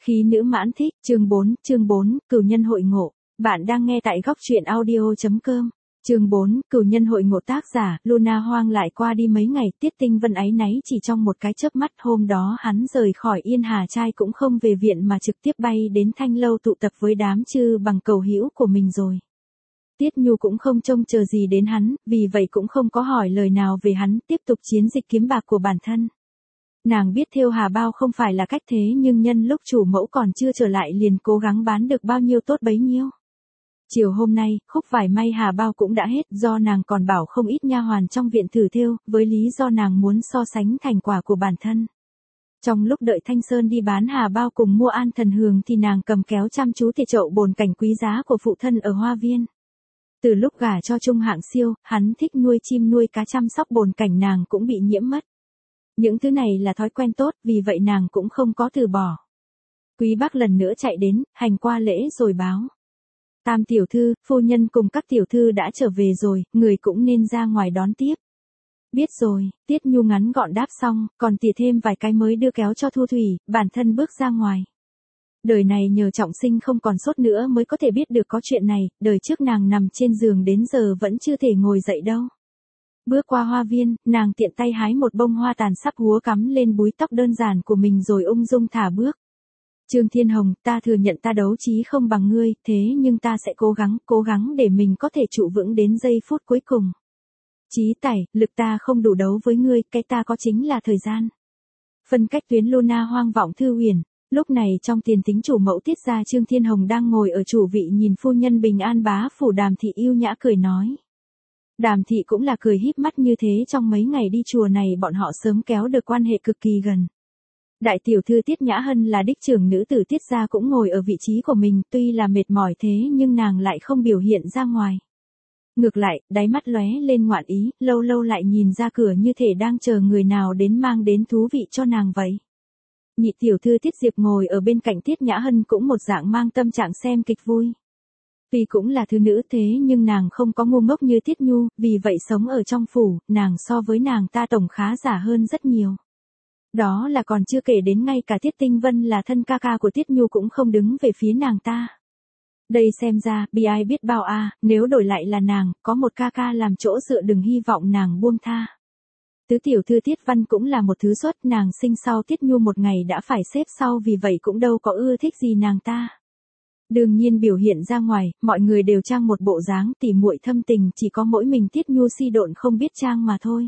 Khí nữ mãn thích, chương 4, cửu nhân hội ngộ. Bạn đang nghe tại góc truyện audio.com. Chương 4, cửu nhân hội ngộ, tác giả, Luna Hoang. Lại qua đi mấy ngày, Tiết Tinh Vân áy náy chỉ trong một cái chớp mắt. Hôm đó hắn rời khỏi Yên Hà Trai cũng không về viện mà trực tiếp bay đến Thanh Lâu tụ tập với đám chư bằng cầu hữu của mình rồi. Tiết Nhu cũng không trông chờ gì đến hắn, vì vậy cũng không có hỏi lời nào về hắn, tiếp tục chiến dịch kiếm bạc của bản thân. Nàng biết thêu hà bao không phải là cách thế, nhưng nhân lúc chủ mẫu còn chưa trở lại liền cố gắng bán được bao nhiêu tốt bấy nhiêu. Chiều hôm nay, khúc vải may hà bao cũng đã hết, do nàng còn bảo không ít nha hoàn trong viện thử thêu, với lý do nàng muốn so sánh thành quả của bản thân. Trong lúc đợi Thanh Sơn đi bán hà bao cùng mua An Thần Hương thì nàng cầm kéo chăm chú tỉa chậu bồn cảnh quý giá của phụ thân ở hoa viên. Từ lúc gả cho Trung Hạng Siêu, hắn thích nuôi chim nuôi cá, chăm sóc bồn cảnh nàng cũng bị nhiễm mất. Những thứ này là thói quen tốt, vì vậy nàng cũng không có từ bỏ. Quý bác lần nữa chạy đến, hành qua lễ rồi báo. Tam tiểu thư, phu nhân cùng các tiểu thư đã trở về rồi, người cũng nên ra ngoài đón tiếp. Biết rồi, Tiết Nhu ngắn gọn đáp xong, còn tỉa thêm vài cái mới đưa kéo cho Thu Thủy, bản thân bước ra ngoài. Đời này nhờ trọng sinh không còn sốt nữa mới có thể biết được có chuyện này, đời trước nàng nằm trên giường đến giờ vẫn chưa thể ngồi dậy đâu. Bước qua hoa viên, nàng tiện tay hái một bông hoa tàn sắp húa cắm lên búi tóc đơn giản của mình rồi ung dung thả bước. Trương Thiên Hồng, ta thừa nhận ta đấu trí không bằng ngươi, thế nhưng ta sẽ cố gắng để mình có thể trụ vững đến giây phút cuối cùng. Chí tải, lực ta không đủ đấu với ngươi, cái ta có chính là thời gian. Phân cách tuyến Luna Hoang vọng thư huyền. Lúc này trong tiền tính chủ mẫu Tiết gia Trương Thiên Hồng đang ngồi ở chủ vị nhìn phu nhân Bình An bá phủ Đàm thị yêu nhã cười nói. Đàm thị cũng là cười híp mắt như thế, trong mấy ngày đi chùa này bọn họ sớm kéo được quan hệ cực kỳ gần. Đại tiểu thư Tiết Nhã Hân là đích trưởng nữ tử Tiết gia cũng ngồi ở vị trí của mình, tuy là mệt mỏi thế nhưng nàng lại không biểu hiện ra ngoài. Ngược lại, đáy mắt lóe lên ngoạn ý, lâu lâu lại nhìn ra cửa như thể đang chờ người nào đến mang đến thú vị cho nàng vậy. Nhị tiểu thư Tiết Diệp ngồi ở bên cạnh Tiết Nhã Hân cũng một dạng mang tâm trạng xem kịch vui. Tuy cũng là thứ nữ thế nhưng nàng không có ngu ngốc như Tiết Nhu, vì vậy sống ở trong phủ, nàng so với nàng ta tổng khá giả hơn rất nhiều. Đó là còn chưa kể đến ngay cả Tiết Tinh Vân là thân ca ca của Tiết Nhu cũng không đứng về phía nàng ta. Đây xem ra, bi ai biết bao nếu đổi lại là nàng, có một ca ca làm chỗ dựa đừng hy vọng nàng buông tha. Tứ tiểu thư Tiết Văn cũng là một thứ xuất, nàng sinh sau Tiết Nhu một ngày đã phải xếp sau, vì vậy cũng đâu có ưa thích gì nàng ta. Đương nhiên biểu hiện ra ngoài, mọi người đều trang một bộ dáng tỉ muội thâm tình, chỉ có mỗi mình Tiết Nhu si độn không biết trang mà thôi.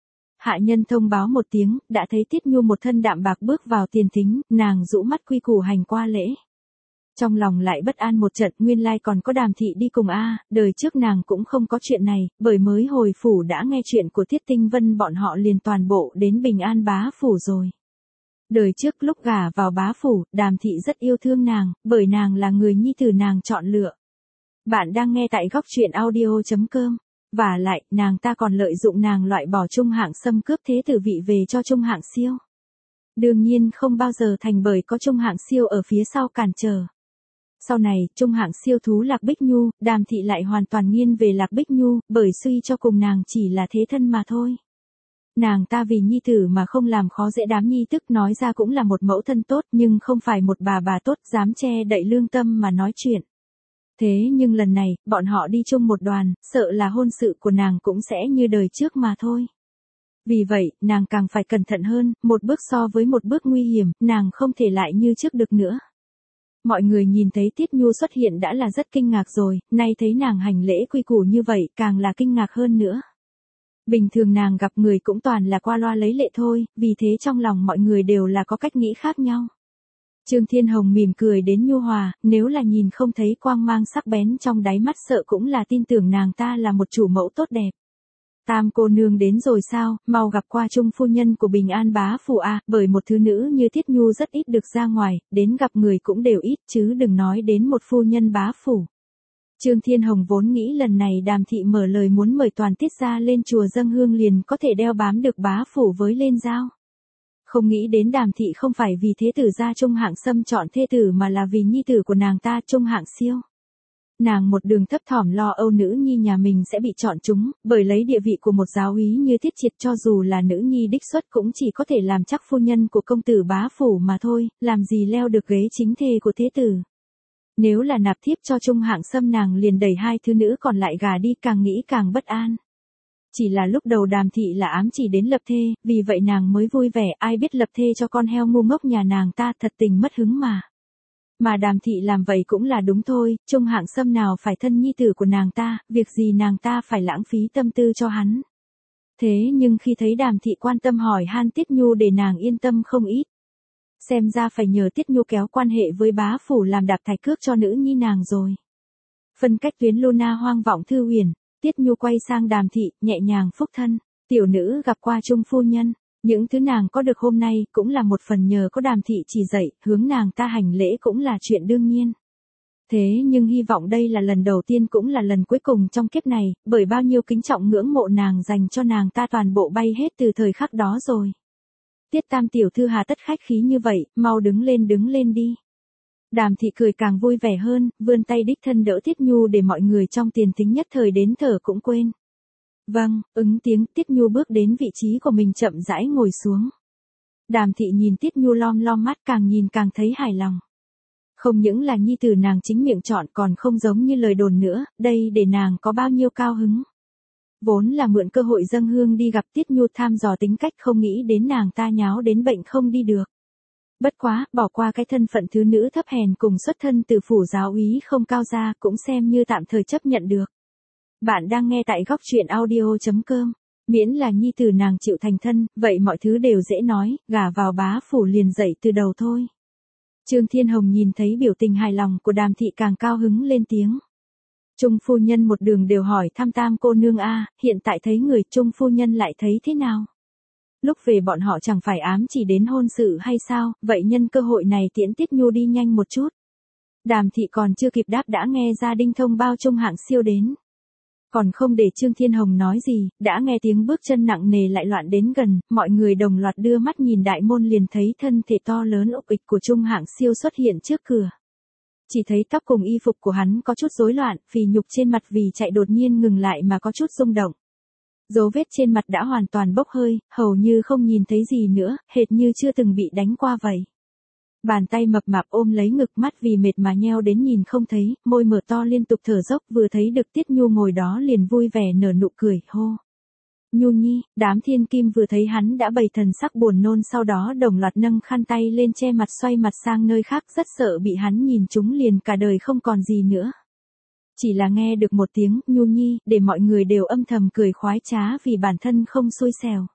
Hạ nhân thông báo một tiếng, đã thấy Tiết Nhu một thân đạm bạc bước vào tiền thính, nàng rũ mắt quy củ hành qua lễ. Trong lòng lại bất an một trận, nguyên lai còn có Đàm thị đi cùng đời trước nàng cũng không có chuyện này, bởi mới hồi phủ đã nghe chuyện của Tiết Tinh Vân bọn họ liền toàn bộ đến Bình An bá phủ rồi. Đời trước lúc gả vào bá phủ, Đàm thị rất yêu thương nàng, bởi nàng là người nhi tử nàng chọn lựa. Bạn đang nghe tại góc truyện audio.com. Và lại, nàng ta còn lợi dụng nàng loại bỏ Trung Hạng Sâm cướp thế tử vị về cho Trung Hạng Siêu. Đương nhiên không bao giờ thành, bởi có Trung Hạng Siêu ở phía sau cản trở. Sau này, Trung Hạng Siêu thú Lạc Bích Nhu, Đàm thị lại hoàn toàn nghiêng về Lạc Bích Nhu, bởi suy cho cùng nàng chỉ là thế thân mà thôi. Nàng ta vì nhi tử mà không làm khó dễ đám nhi tức, nói ra cũng là một mẫu thân tốt nhưng không phải một bà tốt, dám che đậy lương tâm mà nói chuyện. Thế nhưng lần này, bọn họ đi chung một đoàn, sợ là hôn sự của nàng cũng sẽ như đời trước mà thôi. Vì vậy, nàng càng phải cẩn thận hơn, một bước so với một bước nguy hiểm, nàng không thể lại như trước được nữa. Mọi người nhìn thấy Tiết Nhu xuất hiện đã là rất kinh ngạc rồi, nay thấy nàng hành lễ quy củ như vậy càng là kinh ngạc hơn nữa. Bình thường nàng gặp người cũng toàn là qua loa lấy lệ thôi, vì thế trong lòng mọi người đều là có cách nghĩ khác nhau. Trương Thiên Hồng mỉm cười đến nhu hòa, nếu là nhìn không thấy quang mang sắc bén trong đáy mắt sợ cũng là tin tưởng nàng ta là một chủ mẫu tốt đẹp. Tam cô nương đến rồi sao, mau gặp qua Trung phu nhân của Bình An bá phủ bởi một thứ nữ như Tiết Nhu rất ít được ra ngoài, đến gặp người cũng đều ít chứ đừng nói đến một phu nhân bá phủ. Trương Thiên Hồng vốn nghĩ lần này Đàm thị mở lời muốn mời toàn Tiết gia lên chùa dâng hương liền có thể đeo bám được bá phủ với lên giao. Không nghĩ đến Đàm thị không phải vì thế tử gia Trung Hạng Sâm chọn thê tử mà là vì nhi tử của nàng ta Trung Hạng Siêu. Nàng một đường thấp thỏm lo âu nữ nhi nhà mình sẽ bị chọn chúng, bởi lấy địa vị của một giáo úy như Tiết Triệt cho dù là nữ nhi đích xuất cũng chỉ có thể làm chắc phu nhân của công tử bá phủ mà thôi, làm gì leo được ghế chính thê của thế tử. Nếu là nạp thiếp cho Trung Hạng Sâm nàng liền đẩy hai thứ nữ còn lại gà đi, càng nghĩ càng bất an. Chỉ là lúc đầu Đàm thị là ám chỉ đến lập thê, vì vậy nàng mới vui vẻ, ai biết lập thê cho con heo ngu ngốc nhà nàng ta thật tình mất hứng mà. Mà Đàm thị làm vậy cũng là đúng thôi, Trung Hạng Sâm nào phải thân nhi tử của nàng ta, việc gì nàng ta phải lãng phí tâm tư cho hắn. Thế nhưng khi thấy Đàm thị quan tâm hỏi han Tiết Nhu để nàng yên tâm không ít. Xem ra phải nhờ Tiết Nhu kéo quan hệ với bá phủ làm đạp thạch cước cho nữ nhi nàng rồi. Phân cách tuyến Luna hoang vọng thư huyền, Tiết Nhu quay sang Đàm thị, nhẹ nhàng phúc thân, tiểu nữ gặp qua Trung phu nhân. Những thứ nàng có được hôm nay cũng là một phần nhờ có Đàm thị chỉ dạy, hướng nàng ta hành lễ cũng là chuyện đương nhiên. Thế nhưng hy vọng đây là lần đầu tiên cũng là lần cuối cùng trong kiếp này, bởi bao nhiêu kính trọng ngưỡng mộ nàng dành cho nàng ta toàn bộ bay hết từ thời khắc đó rồi. Tiết tam tiểu thư hà tất khách khí như vậy, mau đứng lên đi. Đàm thị cười càng vui vẻ hơn, vươn tay đích thân đỡ Tiết Nhu để mọi người trong tiền thính nhất thời đến thở cũng quên. Vâng, ứng tiếng, Tiết Nhu bước đến vị trí của mình chậm rãi ngồi xuống. Đàm thị nhìn Tiết Nhu lom lom mắt, càng nhìn càng thấy hài lòng. Không những là nhi tử nàng chính miệng chọn còn không giống như lời đồn nữa, đây để nàng có bao nhiêu cao hứng. Vốn là mượn cơ hội dâng hương đi gặp Tiết Nhu thăm dò tính cách, không nghĩ đến nàng ta nháo đến bệnh không đi được. Bất quá, bỏ qua cái thân phận thứ nữ thấp hèn cùng xuất thân từ phủ giáo úy không cao ra cũng xem như tạm thời chấp nhận được. Bạn đang nghe tại góc truyện audio.com. Miễn là nhi tử nàng chịu thành thân, vậy mọi thứ đều dễ nói, gả vào bá phủ liền dậy từ đầu thôi. Trương Thiên Hồng nhìn thấy biểu tình hài lòng của Đàm thị càng cao hứng lên tiếng. Trung phu nhân một đường đều hỏi thăm Tam cô nương a, hiện tại thấy người Trung phu nhân lại thấy thế nào? Lúc về bọn họ chẳng phải ám chỉ đến hôn sự hay sao, vậy nhân cơ hội này tiễn Tiết Nhu đi nhanh một chút. Đàm thị còn chưa kịp đáp đã nghe ra Đinh thông bao Trung Hạng Siêu đến. Còn không để Trương Thiên Hồng nói gì, đã nghe tiếng bước chân nặng nề lại loạn đến gần, mọi người đồng loạt đưa mắt nhìn đại môn liền thấy thân thể to lớn ục ịch của Trung Hạng Siêu xuất hiện trước cửa. Chỉ thấy tóc cùng y phục của hắn có chút rối loạn, phì nhục trên mặt vì chạy đột nhiên ngừng lại mà có chút rung động. Dấu vết trên mặt đã hoàn toàn bốc hơi, hầu như không nhìn thấy gì nữa, hệt như chưa từng bị đánh qua vậy. Bàn tay mập mạp ôm lấy ngực, mắt vì mệt mà nheo đến nhìn không thấy, môi mở to liên tục thở dốc, vừa thấy được Tiết Nhu ngồi đó liền vui vẻ nở nụ cười, hô. Nhu nhi, đám thiên kim vừa thấy hắn đã bày thần sắc buồn nôn, sau đó đồng loạt nâng khăn tay lên che mặt xoay mặt sang nơi khác, rất sợ bị hắn nhìn chúng liền cả đời không còn gì nữa. Chỉ là nghe được một tiếng Nhu nhi, để mọi người đều âm thầm cười khoái trá vì bản thân không xui xẻo.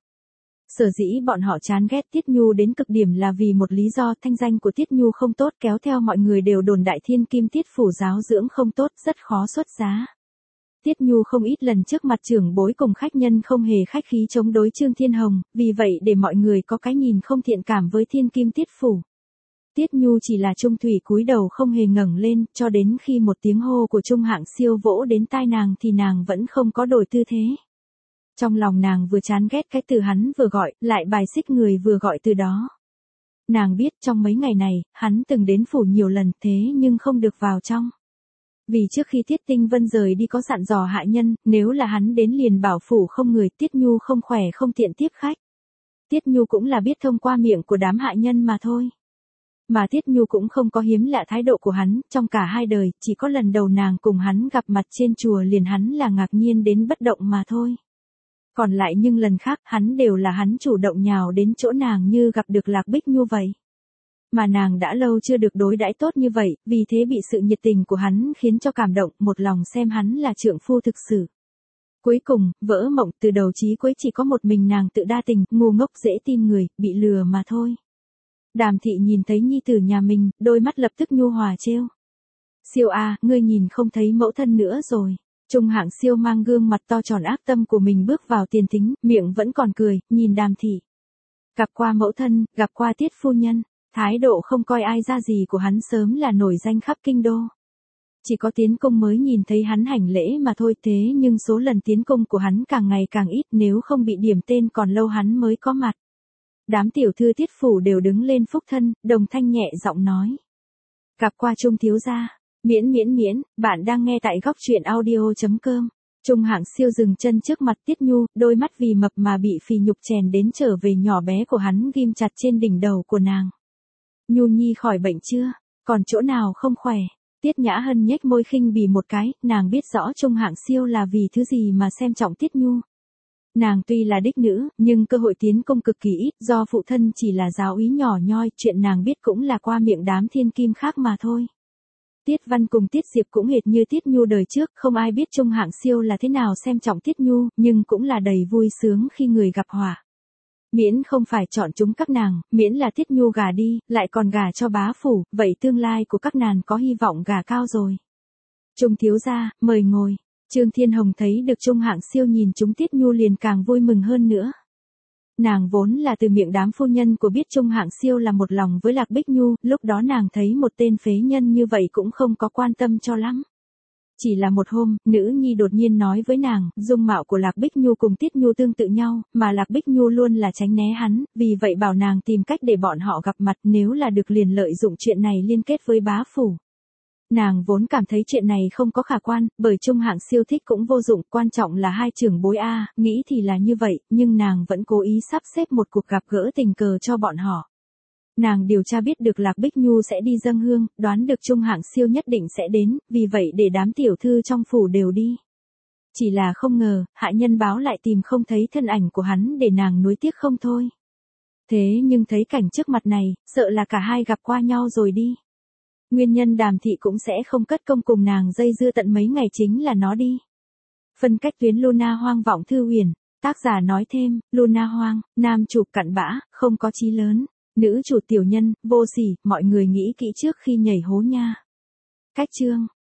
Sở dĩ bọn họ chán ghét Tiết Nhu đến cực điểm là vì một lý do, thanh danh của Tiết Nhu không tốt, kéo theo mọi người đều đồn đại thiên kim Tiết phủ giáo dưỡng không tốt, rất khó xuất giá. Tiết Nhu không ít lần trước mặt trưởng bối cùng khách nhân không hề khách khí chống đối Trương Thiên Hồng, vì vậy để mọi người có cái nhìn không thiện cảm với thiên kim Tiết phủ. Tiết Nhu chỉ là trung thủy cúi đầu không hề ngẩng lên, cho đến khi một tiếng hô của Trung Hạng Siêu vỗ đến tai nàng thì nàng vẫn không có đổi tư thế. Trong lòng nàng vừa chán ghét cái từ hắn vừa gọi, lại bài xích người vừa gọi từ đó. Nàng biết trong mấy ngày này, hắn từng đến phủ nhiều lần thế nhưng không được vào trong. Vì trước khi Tiết Tinh Vân rời đi có dặn dò hạ nhân, nếu là hắn đến liền bảo phủ không người, Tiết Nhu không khỏe không tiện tiếp khách. Tiết Nhu cũng là biết thông qua miệng của đám hạ nhân mà thôi. Mà Tiết Nhu cũng không có hiếm lạ thái độ của hắn, trong cả hai đời, chỉ có lần đầu nàng cùng hắn gặp mặt trên chùa liền hắn là ngạc nhiên đến bất động mà thôi. Còn lại nhưng lần khác hắn đều là hắn chủ động nhào đến chỗ nàng như gặp được Lạc Bích Nhu vậy. Mà nàng đã lâu chưa được đối đãi tốt như vậy, vì thế bị sự nhiệt tình của hắn khiến cho cảm động, một lòng xem hắn là trượng phu thực sự. Cuối cùng, vỡ mộng, từ đầu chí cuối chỉ có một mình nàng tự đa tình, ngu ngốc dễ tin người, bị lừa mà thôi. Đàm thị nhìn thấy nhi tử nhà mình, đôi mắt lập tức nhu hòa trêu. Siêu a, ngươi nhìn không thấy mẫu thân nữa rồi. Trung Hạng Siêu mang gương mặt to tròn ác tâm của mình bước vào tiền thính, miệng vẫn còn cười, nhìn Đàm thị. Gặp qua mẫu thân, gặp qua Tiết phu nhân, thái độ không coi ai ra gì của hắn sớm là nổi danh khắp kinh đô. Chỉ có tiến công mới nhìn thấy hắn hành lễ mà thôi, thế nhưng số lần tiến công của hắn càng ngày càng ít, nếu không bị điểm tên còn lâu hắn mới có mặt. Đám tiểu thư Tiết phủ đều đứng lên phúc thân, đồng thanh nhẹ giọng nói. Gặp qua Trung thiếu gia. Miễn, bạn đang nghe tại góc truyện audio.com. Trung Hạng Siêu dừng chân trước mặt Tiết Nhu, đôi mắt vì mập mà bị phì nhục chèn đến trở về nhỏ bé của hắn ghim chặt trên đỉnh đầu của nàng. Nhu Nhi khỏi bệnh chưa? Còn chỗ nào không khỏe? Tiết Nhã Hân nhếch môi khinh bỉ một cái, nàng biết rõ Trung Hạng Siêu là vì thứ gì mà xem trọng Tiết Nhu. Nàng tuy là đích nữ, nhưng cơ hội tiến công cực kỳ ít, do phụ thân chỉ là giáo úy nhỏ nhoi, chuyện nàng biết cũng là qua miệng đám thiên kim khác mà thôi. Tiết Văn cùng Tiết Diệp cũng hệt như Tiết Nhu đời trước, không ai biết Trung Hạng Siêu là thế nào xem trọng Tiết Nhu, nhưng cũng là đầy vui sướng khi người gặp họa. Miễn không phải chọn chúng các nàng, miễn là Tiết Nhu gả đi, lại còn gả cho bá phủ, vậy tương lai của các nàng có hy vọng gả cao rồi. Trung thiếu gia, mời ngồi. Trương Thiên Hồng thấy được Trung Hạng Siêu nhìn chúng Tiết Nhu liền càng vui mừng hơn nữa. Nàng vốn là từ miệng đám phu nhân của biết Trung Hạng Siêu là một lòng với Lạc Bích Nhu, lúc đó nàng thấy một tên phế nhân như vậy cũng không có quan tâm cho lắm. Chỉ là một hôm, nữ nhi đột nhiên nói với nàng, dung mạo của Lạc Bích Nhu cùng Tiết Nhu tương tự nhau, mà Lạc Bích Nhu luôn là tránh né hắn, vì vậy bảo nàng tìm cách để bọn họ gặp mặt, nếu là được liền lợi dụng chuyện này liên kết với bá phủ. Nàng vốn cảm thấy chuyện này không có khả quan, bởi Trung Hạng Siêu thích cũng vô dụng, quan trọng là hai trưởng bối A, nghĩ thì là như vậy, nhưng nàng vẫn cố ý sắp xếp một cuộc gặp gỡ tình cờ cho bọn họ. Nàng điều tra biết được Lạc Bích Nhu sẽ đi dâng hương, đoán được Trung Hạng Siêu nhất định sẽ đến, vì vậy để đám tiểu thư trong phủ đều đi. Chỉ là không ngờ, hạ nhân báo lại tìm không thấy thân ảnh của hắn để nàng nuối tiếc không thôi. Thế nhưng thấy cảnh trước mặt này, sợ là cả hai gặp qua nhau rồi đi. Nguyên nhân Đàm thị cũng sẽ không cất công cùng nàng dây dưa tận mấy ngày chính là nó đi. Phân cách tuyến Luna Hoang vọng thư huyền, tác giả nói thêm, Luna Hoang, nam chủ cặn bã, không có chí lớn, nữ chủ tiểu nhân, vô sỉ, mọi người nghĩ kỹ trước khi nhảy hố nha. Cách chương.